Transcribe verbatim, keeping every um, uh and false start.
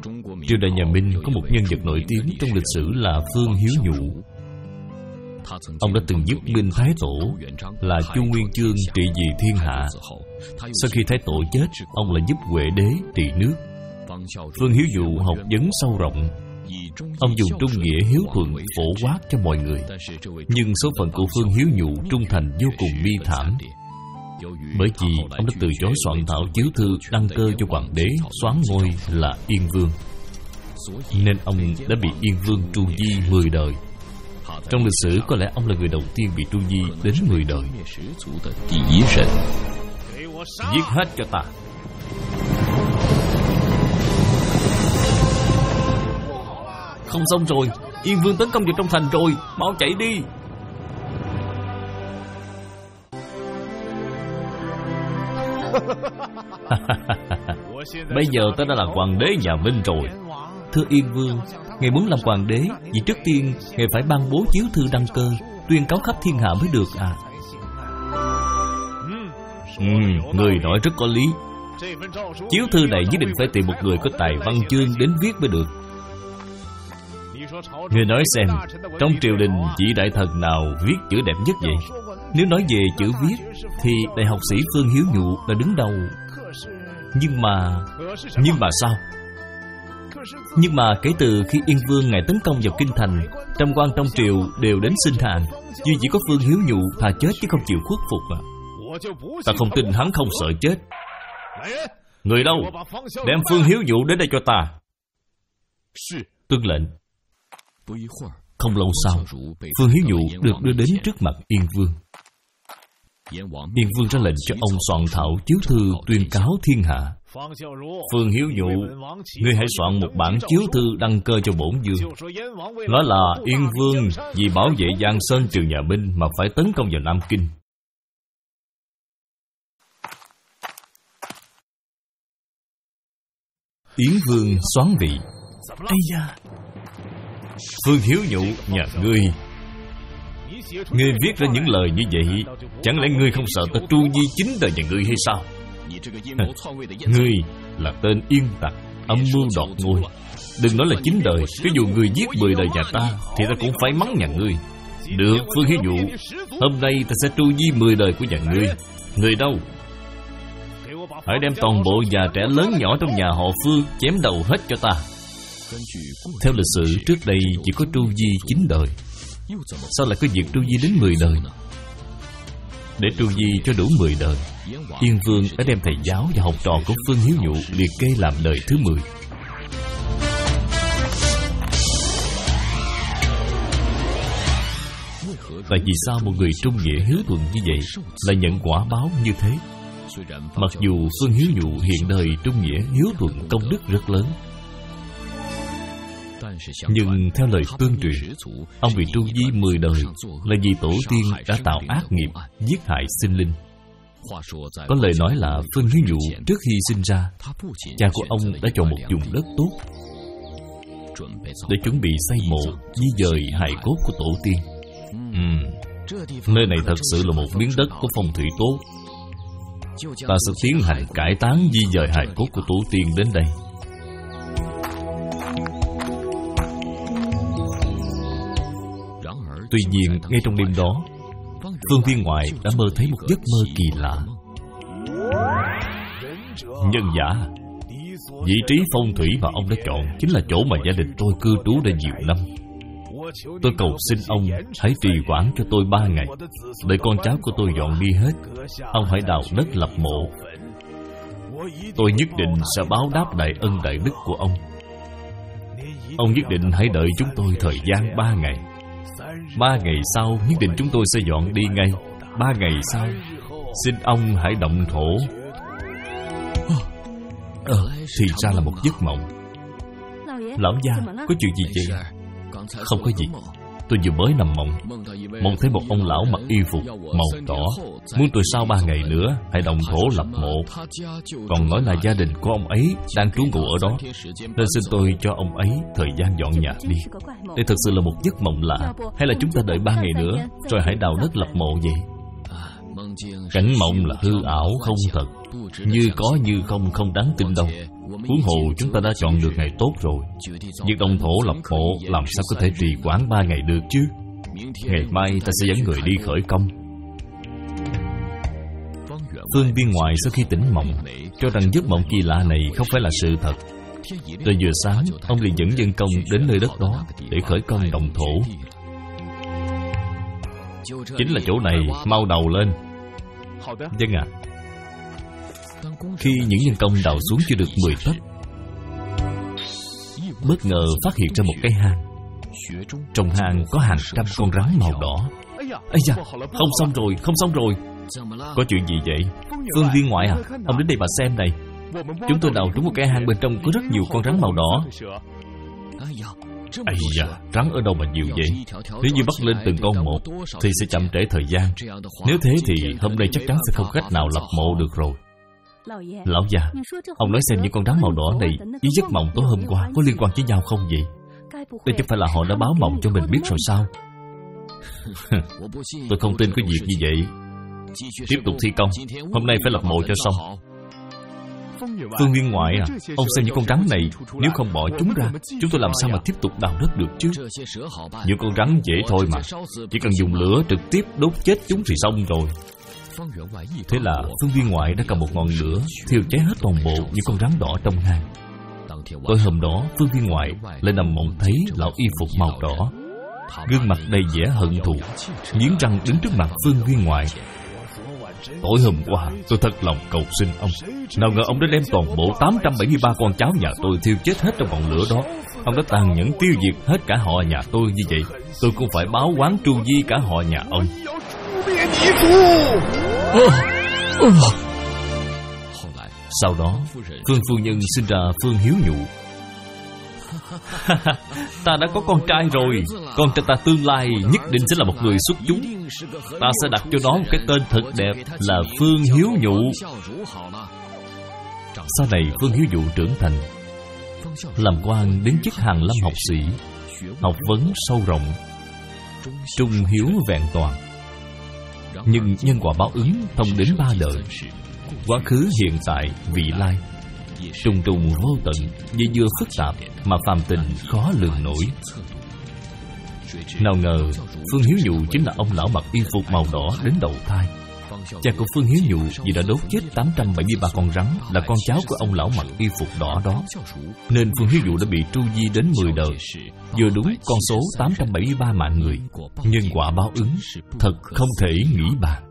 Triều đại nhà Minh có một nhân vật nổi tiếng trong lịch sử là Phương Hiếu Nhụ. Ông đã từng giúp Minh Thái Tổ là Chu Nguyên Chương trị vì thiên hạ. Sau khi Thái Tổ chết, ông lại giúp Huệ Đế trị nước. Phương Hiếu Nhụ học vấn sâu rộng. Ông dùng trung nghĩa hiếu thuận phổ quát cho mọi người. Nhưng số phận của Phương Hiếu Nhụ trung thành vô cùng bi thảm. Bởi vì ông đã từ chối soạn thảo chiếu thư đăng cơ cho hoàng đế soán ngôi là Yên Vương, nên ông đã bị Yên Vương tru di mười đời. Trong lịch sử có lẽ ông là người đầu tiên bị tru di đến mười đời. Giết hết cho ta. Không xong rồi, Yên Vương tấn công vào trong thành rồi, mau chạy đi. Bây giờ ta đã là hoàng đế nhà Minh rồi. Thưa Yên Vương, ngài muốn làm hoàng đế, vì trước tiên ngài phải ban bố chiếu thư đăng cơ, tuyên cáo khắp thiên hạ mới được à? Ừ, người nói rất có lý. Chiếu thư này nhất định phải tìm một người có tài văn chương đến viết mới được. Người nói xem, trong triều đình vị đại thần nào viết chữ đẹp nhất vậy? Nếu nói về chữ viết thì đại học sĩ Phương Hiếu Nhụ là đứng đầu. Nhưng mà... Nhưng mà sao? Nhưng mà kể từ khi Yên Vương ngài tấn công vào kinh thành, trăm quan trong triều đều đến xin hàng, duy chỉ có Phương Hiếu Nhụ thà chết chứ không chịu khuất phục à. Ta không tin hắn không sợ chết. Người đâu? Đem Phương Hiếu Nhụ đến đây cho ta. Tuân lệnh. Không lâu sau, Phương Hiếu Nhụ được đưa đến trước mặt Yên Vương. Yên Vương ra lệnh cho ông soạn thảo chiếu thư tuyên cáo thiên hạ. Phương Hiếu Nhụ, ngươi hãy soạn một bản chiếu thư đăng cơ cho bổn vương, nói là Yên Vương vì bảo vệ Giang Sơn triều nhà Minh mà phải tấn công vào Nam Kinh. Yến Vương xoán vị. Ây da! Phương Hiếu Nhụ nhà ngươi, ngươi viết ra những lời như vậy, chẳng lẽ ngươi không sợ ta tru di chính đời nhà ngươi hay sao? Ngươi là tên yên tặc, âm mưu đoạt ngôi. Đừng nói là chín đời, cho dù ngươi giết mười đời nhà ta thì ta cũng phải mắng nhà ngươi. Được, Phương Hiếu Nhụ, hôm nay ta sẽ tru di mười đời của nhà ngươi. Người đâu? Hãy đem toàn bộ già trẻ lớn nhỏ trong nhà họ Phương chém đầu hết cho ta. Theo lịch sử trước đây chỉ có tru di chín đời, sao lại có việc tru di đến mười đời? Để tru di cho đủ mười đời, Yên Vương đã đem thầy giáo và học trò của Phương Hiếu Nhụ liệt kê làm đời thứ mười. Tại vì sao một người trung nghĩa hiếu thuận như vậy lại nhận quả báo như thế? Mặc dù Phương Hiếu Nhụ hiện đời trung nghĩa hiếu thuận công đức rất lớn, nhưng theo lời tương truyền, ông bị tru di mười đời là vì tổ tiên đã tạo ác nghiệp giết hại sinh linh. Có lời nói là Phương Hiếu Nhụ trước khi sinh ra, cha của ông đã chọn một vùng đất tốt để chuẩn bị xây mộ di dời hài cốt của tổ tiên. uhm, Nơi này thật sự là một miếng đất có phong thủy tốt. Ta sẽ tiến hành cải táng di dời hài cốt của tổ tiên đến đây. Tuy nhiên, ngay trong đêm đó, Phương Viên Ngoại đã mơ thấy một giấc mơ kỳ lạ. Nhân giả, vị trí phong thủy mà ông đã chọn chính là chỗ mà gia đình tôi cư trú đã nhiều năm. Tôi cầu xin ông hãy trì hoãn cho tôi ba ngày, để con cháu của tôi dọn đi hết. Ông hãy đào đất lập mộ. Tôi nhất định sẽ báo đáp đại ân đại đức của ông. Ông nhất định hãy đợi chúng tôi thời gian ba ngày. Ba ngày sau nhất định chúng tôi sẽ dọn đi ngay. Ba ngày sau xin ông hãy động thổ. Ờ, thì ra là một giấc mộng. Lão gia, có chuyện gì vậy? Không có gì. Tôi vừa mới nằm mộng, mộng thấy một ông lão mặc y phục màu đỏ, muốn tôi sau ba ngày nữa hãy động thổ lập mộ. Còn nói là gia đình của ông ấy đang trú ngụ ở đó, nên xin tôi cho ông ấy thời gian dọn nhà đi. Đây thật sự là một giấc mộng lạ. Hay là chúng ta đợi ba ngày nữa rồi hãy đào đất lập mộ vậy? Cảnh mộng là hư ảo không thật, như có như không, không đáng tin đâu. Huống hồ chúng ta đã chọn được ngày tốt rồi. Việc động thổ lập mộ làm sao có thể trì hoãn ba ngày được chứ? Ngày mai ta sẽ dẫn người đi khởi công. Phương Viên Ngoại sau khi tỉnh mộng, cho rằng giấc mộng kỳ lạ này không phải là sự thật. Rồi vừa sáng, ông liền dẫn dân công đến nơi đất đó để khởi công động thổ. Chính là chỗ này, mau đầu lên. Vâng ạ. À. Khi những dân công đào xuống chưa được mười tấc, bất ngờ phát hiện ra một cái hang. Trong hang có hàng trăm con rắn màu đỏ. Ây da, không xong rồi, không xong rồi. Có chuyện gì vậy? Phương Viên Ngoại à, ông đến đây mà xem này. Chúng tôi đào trúng một cái hang, bên trong có rất nhiều con rắn màu đỏ. Ây da, rắn ở đâu mà nhiều vậy? Nếu như bắt lên từng con một thì sẽ chậm trễ thời gian. Nếu thế thì hôm nay chắc chắn sẽ không cách nào lập mộ được rồi. Lão già, ông nói xem những con rắn màu đỏ này với giấc mộng tối hôm qua có liên quan với nhau không vậy? Đây chứ phải là họ đã báo mộng cho mình biết rồi sao? Tôi không tin có việc như vậy. Tiếp tục thi công, hôm nay phải lập mộ cho xong. Phương Viên Ngoại à, ông xem những con rắn này, nếu không bỏ chúng ra, chúng tôi làm sao mà tiếp tục đào đất được chứ? Những con rắn dễ thôi mà, chỉ cần dùng lửa trực tiếp đốt chết chúng thì xong rồi. Thế là Phương Viên Ngoại đã cầm một ngọn lửa thiêu cháy hết toàn bộ những con rắn đỏ trong hang. Tối hôm đó, Phương Viên Ngoại lại nằm mộng thấy lão y phục màu đỏ, gương mặt đầy vẻ hận thù, nghiến răng đứng trước mặt Phương Viên Ngoại. Tối hôm qua tôi thật lòng cầu xin ông, nào ngờ ông đã đem toàn bộ tám trăm bảy mươi ba con cháu nhà tôi thiêu chết hết trong ngọn lửa đó. Ông đã tàn nhẫn tiêu diệt hết cả họ nhà tôi như vậy, tôi cũng phải báo oán tru di cả họ nhà ông. Sau đó Phương phu nhân sinh ra Phương Hiếu Nhụ. Ta đã có con trai rồi. Con trai ta tương lai nhất định sẽ là một người xuất chúng. Ta sẽ đặt cho nó một cái tên thật đẹp là Phương Hiếu Nhụ. Sau này Phương Hiếu Nhụ trưởng thành, làm quan đến chức hàn lâm học sĩ, học vấn sâu rộng, trung hiếu vẹn toàn. Nhưng nhân quả báo ứng thông đến ba đời, quá khứ, hiện tại, vị lai, trùng trùng vô tận, dây dưa phức tạp mà phàm tình khó lường nổi. Nào ngờ Phương Hiếu Nhụ chính là ông lão mặc y phục màu đỏ đến đầu thai. Cha của Phương Hiếu Nhụ vì đã đốt chết tám trăm bảy mươi ba con rắn là con cháu của ông lão mặc y phục đỏ đó, nên Phương Hiếu Nhụ đã bị tru di đến mười đời, vừa đúng con số tám trăm bảy mươi ba mạng người. Nhân quả báo ứng thật không thể nghĩ bàn.